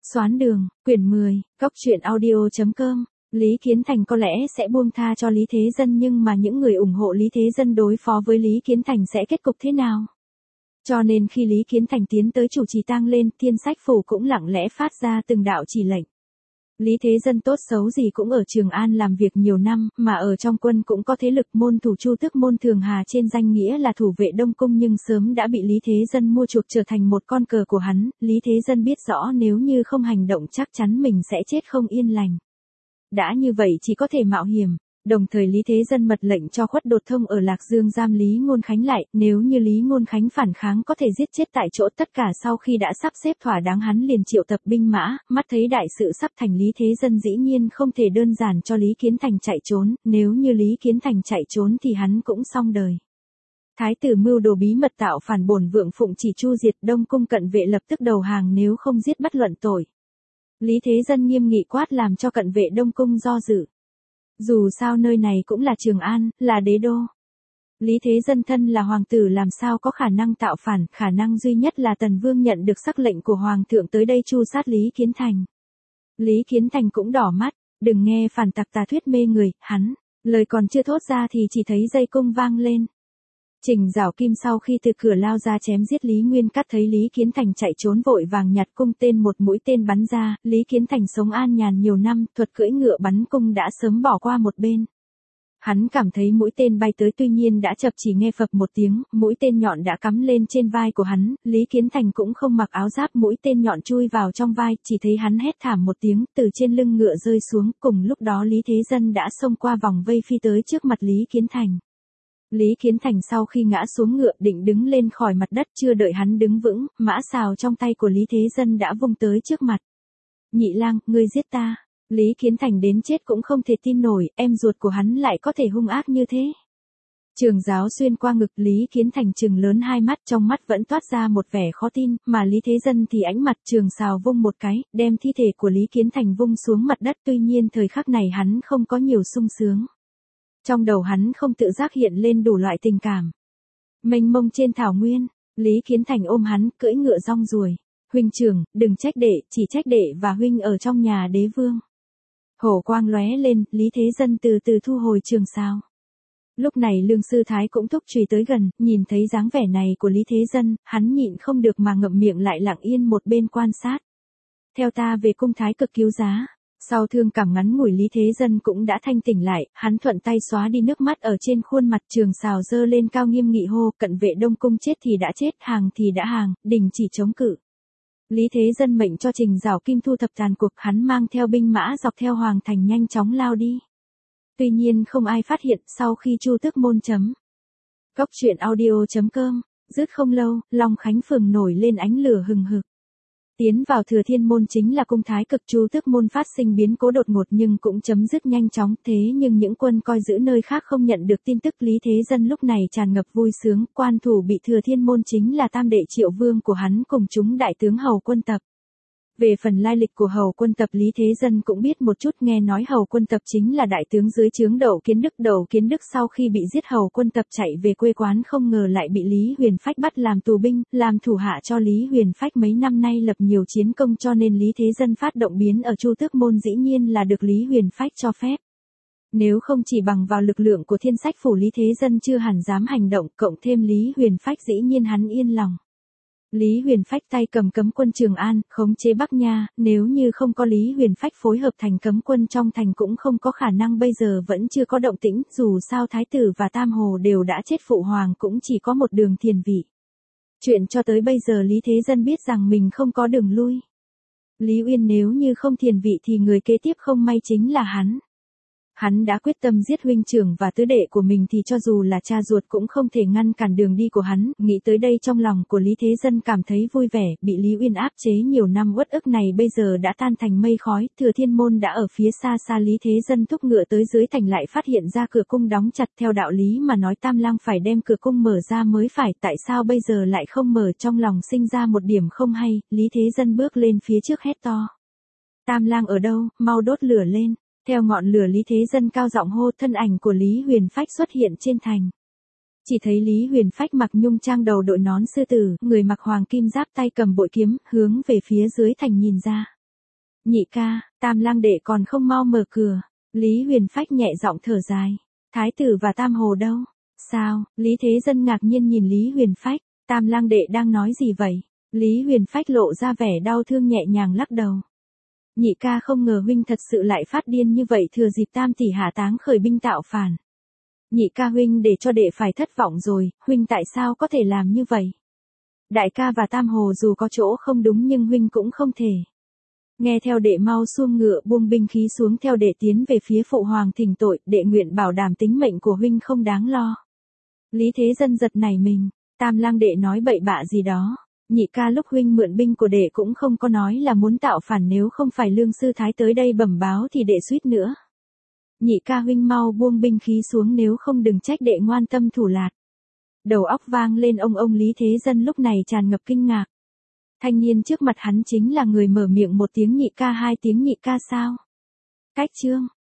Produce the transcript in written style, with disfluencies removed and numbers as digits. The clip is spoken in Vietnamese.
Xoán đường, quyển 10, Cốc truyện audio.com. Lý Kiến Thành có lẽ sẽ buông tha cho Lý Thế Dân, nhưng mà những người ủng hộ Lý Thế Dân đối phó với Lý Kiến Thành sẽ kết cục thế nào? Cho nên khi Lý Kiến Thành tiến tới chủ trì tang lên, Thiên Sách Phủ cũng lặng lẽ phát ra từng đạo chỉ lệnh. Lý Thế Dân tốt xấu gì cũng ở Trường An làm việc nhiều năm, mà ở trong quân cũng có thế lực. Môn thủ Chu Tước Môn Thường Hà trên danh nghĩa là thủ vệ Đông Cung, nhưng sớm đã bị Lý Thế Dân mua chuộc trở thành một con cờ của hắn. Lý Thế Dân biết rõ nếu như không hành động chắc chắn mình sẽ chết không yên lành. Đã như vậy chỉ có thể mạo hiểm. Đồng thời Lý Thế Dân mật lệnh cho Khuất Đột Thông ở Lạc Dương giam Lý Ngôn Khánh lại, nếu như Lý Ngôn Khánh phản kháng có thể giết chết tại chỗ. Tất cả sau khi đã sắp xếp thỏa đáng, hắn liền triệu tập binh mã, mắt thấy đại sự sắp thành. Lý Thế Dân dĩ nhiên không thể đơn giản cho Lý Kiến Thành chạy trốn, nếu như Lý Kiến Thành chạy trốn thì hắn cũng xong đời. Thái tử mưu đồ bí mật tạo phản, bổn vượng phụng chỉ chu diệt. Đông Cung cận vệ lập tức đầu hàng, nếu không giết bất luận tội. Lý Thế Dân nghiêm nghị quát, làm cho cận vệ Đông Cung do dự. Dù sao nơi này cũng là Trường An, là đế đô. Lý Thế Dân thân là hoàng tử làm sao có khả năng tạo phản, khả năng duy nhất là Tần Vương nhận được sắc lệnh của hoàng thượng tới đây tru sát Lý Kiến Thành. Lý Kiến Thành cũng đỏ mắt, đừng nghe phản tặc tà thuyết mê người, hắn, lời còn chưa thốt ra thì chỉ thấy dây cung vang lên. Trình Giảo Kim sau khi từ cửa lao ra chém giết Lý Nguyên Cát, thấy Lý Kiến Thành chạy trốn vội vàng nhặt cung tên, một mũi tên bắn ra. Lý Kiến Thành sống an nhàn nhiều năm, thuật cưỡi ngựa bắn cung đã sớm bỏ qua một bên. Hắn cảm thấy mũi tên bay tới, tuy nhiên đã chập, chỉ nghe phập một tiếng, mũi tên nhọn đã cắm lên trên vai của hắn. Lý Kiến Thành cũng không mặc áo giáp, mũi tên nhọn chui vào trong vai, chỉ thấy hắn hét thảm một tiếng, từ trên lưng ngựa rơi xuống. Cùng lúc đó Lý Thế Dân đã xông qua vòng vây phi tới trước mặt Lý Kiến Thành. Lý Kiến Thành sau khi ngã xuống ngựa định đứng lên khỏi mặt đất, chưa đợi hắn đứng vững, mã sào trong tay của Lý Thế Dân đã vung tới trước mặt. Nhị lang, ngươi giết ta. Lý Kiến Thành đến chết cũng không thể tin nổi, em ruột của hắn lại có thể hung ác như thế. Trường giáo xuyên qua ngực, Lý Kiến Thành trừng lớn hai mắt, trong mắt vẫn toát ra một vẻ khó tin, mà Lý Thế Dân thì ánh mặt trường sào vung một cái, đem thi thể của Lý Kiến Thành vung xuống mặt đất. Tuy nhiên thời khắc này hắn không có nhiều sung sướng. Trong đầu hắn không tự giác hiện lên đủ loại tình cảm. Mênh mông trên thảo nguyên, Lý Kiến Thành ôm hắn, cưỡi ngựa rong ruổi. Huynh trưởng, đừng trách đệ, chỉ trách đệ và huynh ở trong nhà đế vương. Hổ quang lóe lên, Lý Thế Dân từ từ thu hồi trường sào. Lúc này Lương Sư Thái cũng thúc chùy tới gần, nhìn thấy dáng vẻ này của Lý Thế Dân, hắn nhịn không được mà ngậm miệng lại, lặng yên một bên quan sát. Theo ta về cung Thái Cực cứu giá. Sau thương cảm ngắn ngủi, Lý Thế Dân cũng đã thanh tỉnh lại, hắn thuận tay xóa đi nước mắt ở trên khuôn mặt. Trường sào giơ lên cao nghiêm nghị hô, cận vệ Đông Cung chết thì đã chết, hàng thì đã hàng, đình chỉ chống cự. Lý Thế Dân mệnh cho Trình Giảo Kim thu thập tàn cuộc, hắn mang theo binh mã dọc theo hoàng thành nhanh chóng lao đi. Tuy nhiên không ai phát hiện. Sau khi Chu Tước Môn Cốc truyện audio.com dứt không lâu, Long Khánh phường nổi lên ánh lửa hừng hực. Tiến vào Thừa Thiên Môn chính là cung Thái Cực. Chu Tước Môn phát sinh biến cố đột ngột nhưng cũng chấm dứt nhanh chóng. Thế nhưng những quân coi giữ nơi khác không nhận được tin tức. Lý Thế Dân lúc này tràn ngập vui sướng, quan thủ bị Thừa Thiên Môn chính là tam đệ Triệu Vương của hắn cùng chúng đại tướng Hầu Quân Tập. Về phần lai lịch của Hầu Quân Tập, Lý Thế Dân cũng biết một chút, nghe nói Hầu Quân Tập chính là đại tướng dưới trướng Đậu Kiến Đức. Đậu Kiến Đức sau khi bị giết, Hầu Quân Tập chạy về quê quán, không ngờ lại bị Lý Huyền Phách bắt làm tù binh, làm thủ hạ cho Lý Huyền Phách mấy năm nay lập nhiều chiến công, cho nên Lý Thế Dân phát động biến ở Chu Tước Môn dĩ nhiên là được Lý Huyền Phách cho phép. Nếu không chỉ bằng vào lực lượng của Thiên Sách Phủ, Lý Thế Dân chưa hẳn dám hành động, cộng thêm Lý Huyền Phách dĩ nhiên hắn yên lòng. Lý Huyền Phách tay cầm cấm quân Trường An, khống chế Bắc Nha, nếu như không có Lý Huyền Phách phối hợp thành cấm quân trong thành cũng không có khả năng bây giờ vẫn chưa có động tĩnh. Dù sao Thái tử và Tam Hồ đều đã chết, phụ hoàng cũng chỉ có một đường thiền vị. Chuyện cho tới bây giờ Lý Thế Dân biết rằng mình không có đường lui. Lý Uyên nếu như không thiền vị thì người kế tiếp không may chính là hắn. Hắn đã quyết tâm giết huynh trưởng và tứ đệ của mình thì cho dù là cha ruột cũng không thể ngăn cản đường đi của hắn. Nghĩ tới đây trong lòng của Lý Thế Dân cảm thấy vui vẻ, bị Lý Uyên áp chế nhiều năm uất ức này bây giờ đã tan thành mây khói. Thừa Thiên Môn đã ở phía xa xa, Lý Thế Dân thúc ngựa tới dưới thành lại phát hiện ra cửa cung đóng chặt. Theo đạo lý mà nói Tam Lang phải đem cửa cung mở ra mới phải, tại sao bây giờ lại không mở? Trong lòng sinh ra một điểm không hay, Lý Thế Dân bước lên phía trước hét to. Tam Lang ở đâu, mau đốt lửa lên. Theo ngọn lửa Lý Thế Dân cao giọng hô, thân ảnh của Lý Huyền Phách xuất hiện trên thành. Chỉ thấy Lý Huyền Phách mặc nhung trang, đầu đội nón sư tử, người mặc hoàng kim giáp, tay cầm bội kiếm, hướng về phía dưới thành nhìn ra. Nhị ca, Tam lang đệ còn không mau mở cửa. Lý Huyền Phách nhẹ giọng thở dài. Thái tử và Tam Hồ đâu? Sao? Lý Thế Dân ngạc nhiên nhìn Lý Huyền Phách. Tam lang đệ đang nói gì vậy? Lý Huyền Phách lộ ra vẻ đau thương nhẹ nhàng lắc đầu. Nhị ca không ngờ huynh thật sự lại phát điên như vậy thừa dịp Tam tỷ hạ táng khởi binh tạo phản. Nhị ca huynh để cho đệ phải thất vọng rồi, huynh tại sao có thể làm như vậy? Đại ca và Tam Hồ dù có chỗ không đúng nhưng huynh cũng không thể. Nghe theo đệ mau xuông ngựa buông binh khí xuống theo đệ tiến về phía phụ hoàng thỉnh tội, đệ nguyện bảo đảm tính mệnh của huynh không đáng lo. Lý Thế Dân giật nảy mình, Tam lang đệ nói bậy bạ gì đó. Nhị ca lúc huynh mượn binh của đệ cũng không có nói là muốn tạo phản, nếu không phải Lương Sư Thái tới đây bẩm báo thì đệ suýt nữa. Nhị ca huynh mau buông binh khí xuống, nếu không đừng trách đệ ngoan tâm thủ lạt. Đầu óc vang lên ông Lý Thế Dân lúc này tràn ngập kinh ngạc. Thanh niên trước mặt hắn chính là người mở miệng một tiếng nhị ca hai tiếng nhị ca sao? Cách chương